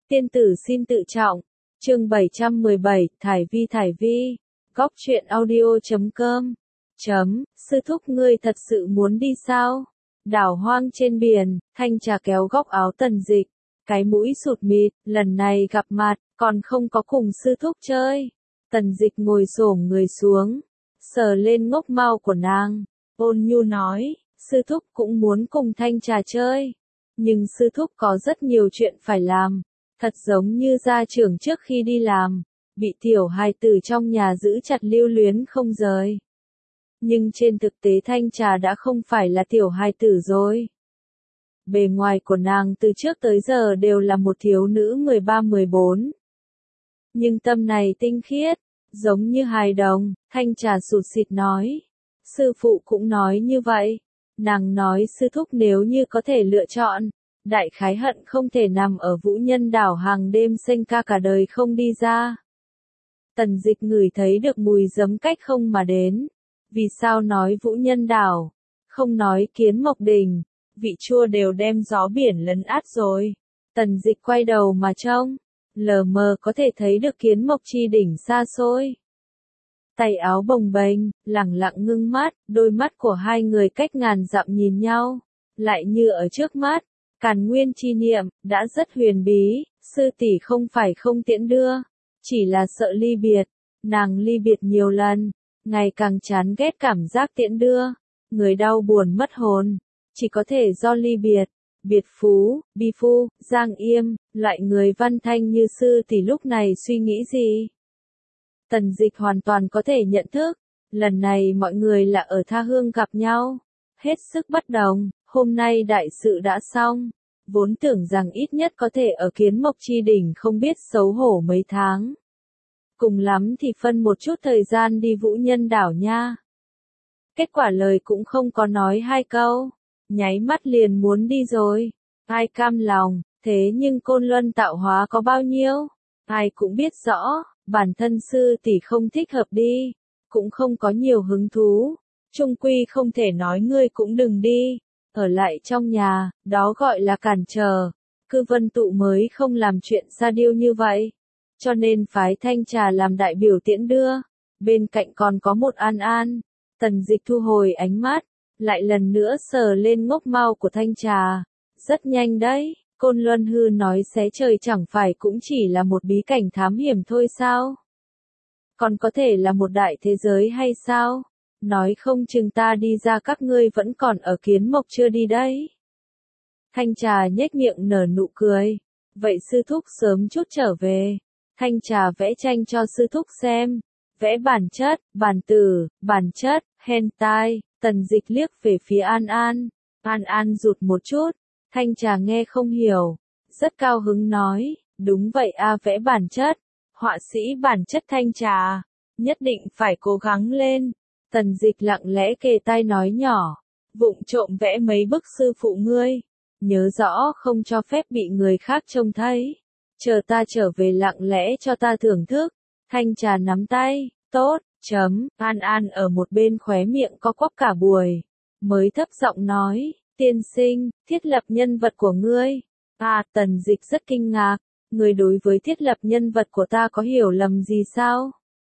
Tiên tử xin tự trọng. Chương 717, Thải Vi. Góc truyện audio.com. Sư thúc ngươi thật sự muốn đi sao? Đảo hoang trên biển, Thanh Trà kéo góc áo Tần Dịch, cái mũi sụt mịt, lần này gặp mặt, còn không có cùng sư thúc chơi. Tần Dịch ngồi xổm người xuống, sờ lên ngốc mao của nàng, ôn nhu nói, sư thúc cũng muốn cùng Thanh Trà chơi. Nhưng sư thúc có rất nhiều chuyện phải làm, thật giống như gia trưởng trước khi đi làm, bị tiểu hài tử trong nhà giữ chặt lưu luyến không rời. Nhưng trên thực tế Thanh Trà đã không phải là tiểu hài tử rồi. Bề ngoài của nàng từ trước tới giờ đều là một thiếu nữ 13-14. Nhưng tâm này tinh khiết, giống như hài đồng, Thanh Trà sụt sịt nói. Sư phụ cũng nói như vậy. Nàng nói sư thúc nếu như có thể lựa chọn, đại khái hận không thể nằm ở Vũ Nhân đảo hàng đêm xanh ca cả đời không đi ra. Tần Dịch ngửi thấy được mùi giấm cách không mà đến. Vì sao nói Vũ Nhân đảo, không nói Kiến Mộc Đình, vị chua đều đem gió biển lấn át rồi. Tần Dịch quay đầu mà trông, lờ mờ có thể thấy được Kiến Mộc chi đỉnh xa xôi. Tay áo bồng bềnh, lẳng lặng ngưng mắt, đôi mắt của hai người cách ngàn dặm nhìn nhau, lại như ở trước mắt. Càn Nguyên chi niệm, đã rất huyền bí, sư tỷ không phải không tiễn đưa, chỉ là sợ ly biệt. Nàng ly biệt nhiều lần, ngày càng chán ghét cảm giác tiễn đưa, người đau buồn mất hồn, chỉ có thể do ly biệt. Biệt phú, bi phu, giang yêm, loại người văn thanh như sư tỷ lúc này suy nghĩ gì? Tần Dịch hoàn toàn có thể nhận thức, lần này mọi người là ở tha hương gặp nhau, hết sức bất đồng, hôm nay đại sự đã xong, vốn tưởng rằng ít nhất có thể ở Kiến Mộc chi đỉnh không biết xấu hổ mấy tháng. Cùng lắm thì phân một chút thời gian đi Vũ Nhân đảo nha. Kết quả lời cũng không có nói hai câu, nháy mắt liền muốn đi rồi. Ai cam lòng, thế nhưng Côn Luân tạo hóa có bao nhiêu? Ai cũng biết rõ, bản thân sư tỷ không thích hợp đi, cũng không có nhiều hứng thú. Chung quy không thể nói ngươi cũng đừng đi, ở lại trong nhà, đó gọi là cản trở. Cư Vân Tụ mới không làm chuyện sa điêu như vậy. Cho nên phái Thanh Trà làm đại biểu tiễn đưa, bên cạnh còn có một An An. Tần Dịch thu hồi ánh mắt, lại lần nữa sờ lên ngốc mao của Thanh Trà. Rất nhanh đấy, Côn Luân hư nói xé trời chẳng phải cũng chỉ là một bí cảnh thám hiểm thôi sao? Còn có thể là một đại thế giới hay sao? Nói không chừng ta đi ra các ngươi vẫn còn ở Kiến Mộc chưa đi đấy. Thanh Trà nhếch miệng nở nụ cười. Vậy sư thúc sớm chút trở về. Thanh Trà vẽ tranh cho sư thúc xem. Vẽ bản chất, bản tử, bản chất, hentai. Tần Dịch liếc về phía An An. An An rụt một chút. Thanh Trà nghe không hiểu. Rất cao hứng nói. Đúng vậy vẽ bản chất. Họa sĩ bản chất Thanh Trà. Nhất định phải cố gắng lên. Tần Dịch lặng lẽ kề tai nói nhỏ. Vụng trộm vẽ mấy bức sư phụ ngươi. Nhớ rõ không cho phép bị người khác trông thấy. Chờ ta trở về lặng lẽ cho ta thưởng thức. Thanh Trà nắm tay. Tốt. An An ở một bên khóe miệng co quắp cả buổi. Mới thấp giọng nói. Tiên sinh, thiết lập nhân vật của ngươi. Tần Dịch rất kinh ngạc. Ngươi đối với thiết lập nhân vật của ta có hiểu lầm gì sao?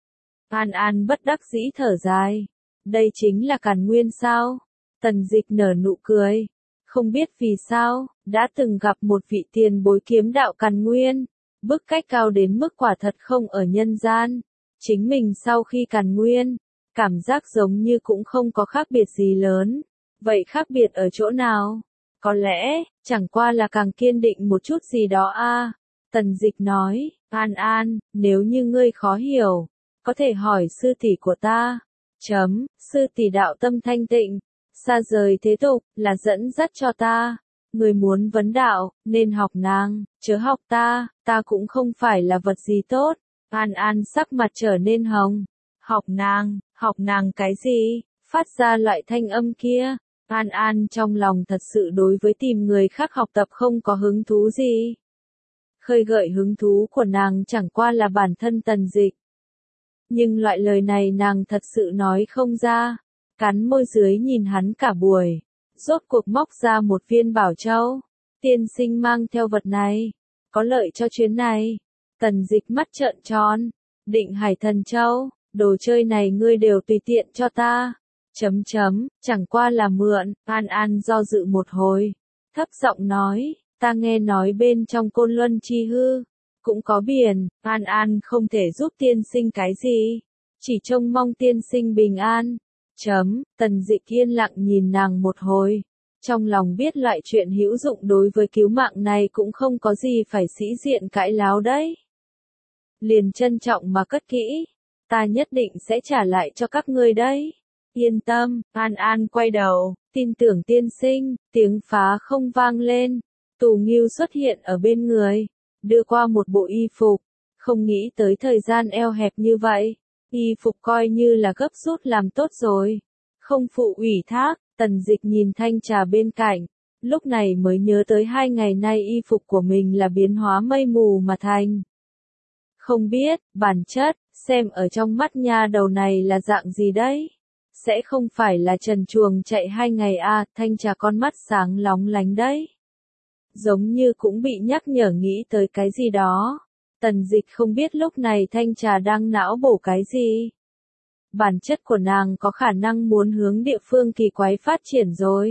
An An bất đắc dĩ thở dài. Đây chính là Càn Nguyên sao? Tần Dịch nở nụ cười. Không biết vì sao, đã từng gặp một vị tiền bối kiếm đạo Càn Nguyên. Bức cách cao đến mức quả thật không ở nhân gian. Chính mình sau khi Càn Nguyên, cảm giác giống như cũng không có khác biệt gì lớn. Vậy khác biệt ở chỗ nào? Có lẽ, chẳng qua là càng kiên định một chút gì đó Tần Dịch nói, An An, nếu như ngươi khó hiểu, có thể hỏi sư tỷ của ta. Sư tỷ đạo tâm thanh tịnh, xa rời thế tục, là dẫn dắt cho ta. Người muốn vấn đạo, nên học nàng, chớ học ta cũng không phải là vật gì tốt. An An sắc mặt trở nên hồng. Học nàng cái gì? Phát ra loại thanh âm kia. An An trong lòng thật sự đối với tìm người khác học tập không có hứng thú gì. Khơi gợi hứng thú của nàng chẳng qua là bản thân Tần Dịch. Nhưng loại lời này nàng thật sự nói không ra. Cắn môi dưới nhìn hắn cả buổi. Rốt cuộc móc ra một viên bảo châu. Tiên sinh mang theo vật này. có lợi cho chuyến này. Tần Dịch mắt trợn tròn, Định Hải Thần Châu, đồ chơi này ngươi đều tùy tiện cho ta. Chẳng qua là mượn, An An do dự một hồi, thấp giọng nói, ta nghe nói bên trong Côn Luân Chi Hư, cũng có biển, An An không thể giúp tiên sinh cái gì, chỉ trông mong tiên sinh bình an. Tần Dịch yên lặng nhìn nàng một hồi, trong lòng biết loại chuyện hữu dụng đối với cứu mạng này cũng không có gì phải sĩ diện cãi láo đấy. Liền trân trọng mà cất kỹ, ta nhất định sẽ trả lại cho các ngươi đấy. Yên tâm, An An quay đầu, tin tưởng tiên sinh, tiếng phá không vang lên. Tù Nghiêu xuất hiện ở bên người, đưa qua một bộ y phục, không nghĩ tới thời gian eo hẹp như vậy. Y phục coi như là gấp rút làm tốt rồi. Không phụ ủy thác, Tần Dịch nhìn thanh trà bên cạnh, lúc này mới nhớ tới 2 ngày nay y phục của mình là biến hóa mây mù mà thành. Không biết, bản chất, xem ở trong mắt nha đầu này là dạng gì đấy. Sẽ không phải là trần truồng chạy 2 ngày à, thanh trà con mắt sáng lóng lánh đấy. Giống như cũng bị nhắc nhở nghĩ tới cái gì đó. Tần Dịch không biết lúc này thanh trà đang não bổ cái gì. Bản chất của nàng có khả năng muốn hướng địa phương kỳ quái phát triển rồi.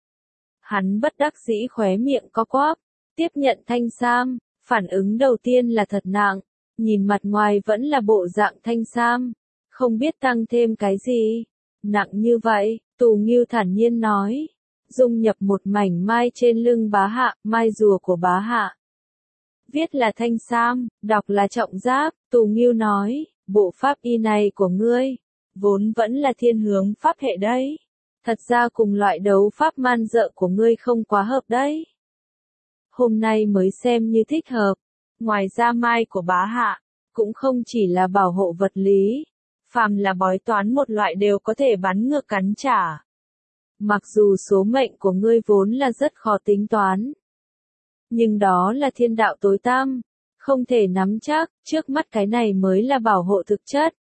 Hắn bất đắc dĩ khóe miệng co quắp, tiếp nhận thanh sam, phản ứng đầu tiên là thật nặng, nhìn mặt ngoài vẫn là bộ dạng thanh sam, không biết tăng thêm cái gì. Nặng như vậy, Tù Nghiêu thản nhiên nói, dung nhập một mảnh mai trên lưng bá hạ, mai rùa của bá hạ. Viết là thanh sam, đọc là trọng giáp, Tù Nghiêu nói, bộ pháp y này của ngươi, vốn vẫn là thiên hướng pháp hệ đấy. Thật ra cùng loại đấu pháp man dợ của ngươi không quá hợp đấy. Hôm nay mới xem như thích hợp. Ngoài ra mai của bá hạ, cũng không chỉ là bảo hộ vật lý. Phàm là bói toán một loại đều có thể bắn ngược cắn trả. Mặc dù số mệnh của ngươi vốn là rất khó tính toán. Nhưng đó là thiên đạo tối tăm. Không thể nắm chắc, trước mắt cái này mới là bảo hộ thực chất.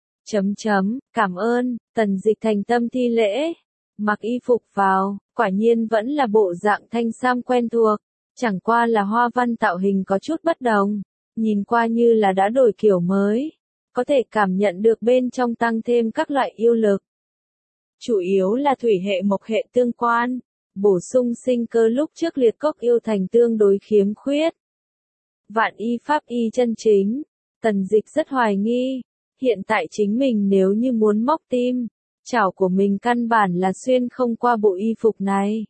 Cảm ơn, Tần Dịch thành tâm thi lễ. Mặc y phục vào, quả nhiên vẫn là bộ dạng thanh sam quen thuộc. Chẳng qua là hoa văn tạo hình có chút bất đồng. Nhìn qua như là đã đổi kiểu mới. Có thể cảm nhận được bên trong tăng thêm các loại yêu lực. Chủ yếu là thủy hệ mộc hệ tương quan. Bổ sung sinh cơ lúc trước liệt cốc yêu thành tương đối khiếm khuyết. Vạn y pháp y chân chính. Tần Dịch rất hoài nghi. Hiện tại chính mình nếu như muốn móc tim, chảo của mình căn bản là xuyên không qua bộ y phục này.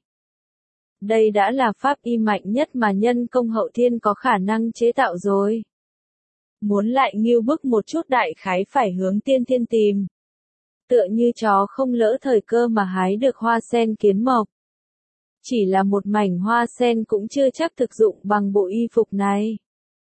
Đây đã là pháp y mạnh nhất mà nhân công hậu thiên có khả năng chế tạo rồi. Muốn lại nghiêu bức một chút đại khái phải hướng tiên thiên tìm. Tựa như chó không lỡ thời cơ mà hái được hoa sen kiến mộc. Chỉ là một mảnh hoa sen cũng chưa chắc thực dụng bằng bộ y phục này.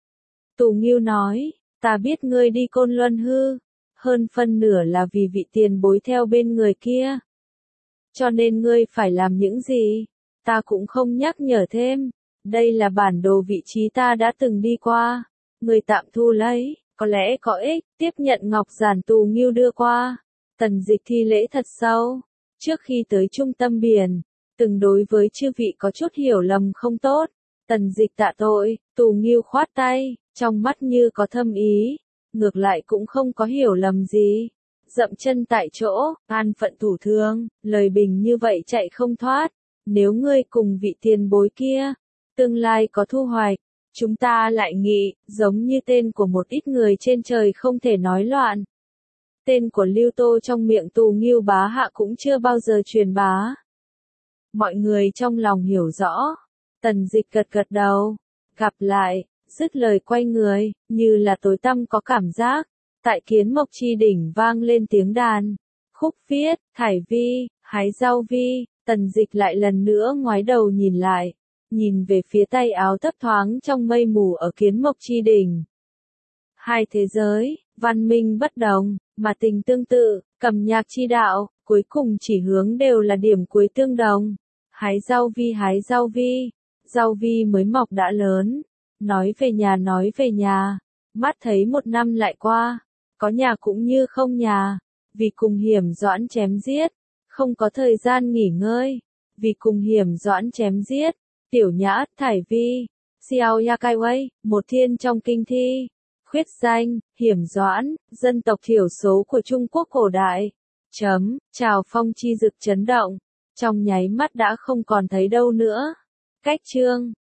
Tù Nghiêu nói, ta biết ngươi đi Côn Luân Hư, hơn phân nửa là vì vị tiền bối theo bên người kia. Cho nên ngươi phải làm những gì, ta cũng không nhắc nhở thêm. Đây là bản đồ vị trí ta đã từng đi qua. Ngươi tạm thu lấy, có lẽ có ích, tiếp nhận ngọc giản Tù Nghiêu đưa qua. Tần Dịch thi lễ thật sâu. Trước khi tới trung tâm biển, từng đối với chư vị có chút hiểu lầm không tốt. Tần Dịch tạ tội, Tù Nghiêu khoát tay, trong mắt như có thâm ý. Ngược lại cũng không có hiểu lầm gì. Dậm chân tại chỗ, an phận thủ thường, lời bình như vậy chạy không thoát. Nếu ngươi cùng vị tiền bối kia, tương lai có thu hoạch, chúng ta lại nghị, giống như tên của một ít người trên trời không thể nói loạn. Tên của Lưu Tô trong miệng Tù Nghiêu bá hạ cũng chưa bao giờ truyền bá. Mọi người trong lòng hiểu rõ. Tần Dịch gật gật đầu. Gặp lại, dứt lời quay người, như là tối tăm có cảm giác. Tại Kiến Mộc Chi đỉnh vang lên tiếng đàn. Khúc viết, thải vi, hái rau vi. Tần Dịch lại lần nữa ngoái đầu nhìn lại. Nhìn về phía tay áo thấp thoáng trong mây mù ở Kiến Mộc Chi đỉnh. Hai thế giới, văn minh bất đồng, mà tình tương tự, cầm nhạc chi đạo, cuối cùng chỉ hướng đều là điểm cuối tương đồng. Hái rau vi, rau vi mới mọc đã lớn. Nói về nhà, mắt thấy 1 năm lại qua, có nhà cũng như không nhà, vì cùng hiểm doãn chém giết, không có thời gian nghỉ ngơi, vì cùng hiểm doãn chém giết, tiểu nhã, thải vi, Xiao Yakai Wei, một thiên trong kinh thi. Khuyết danh, Hiểm Doãn, dân tộc thiểu số của Trung Quốc cổ đại. Trào phong chi dực chấn động. Trong nháy mắt đã không còn thấy đâu nữa. Cách chương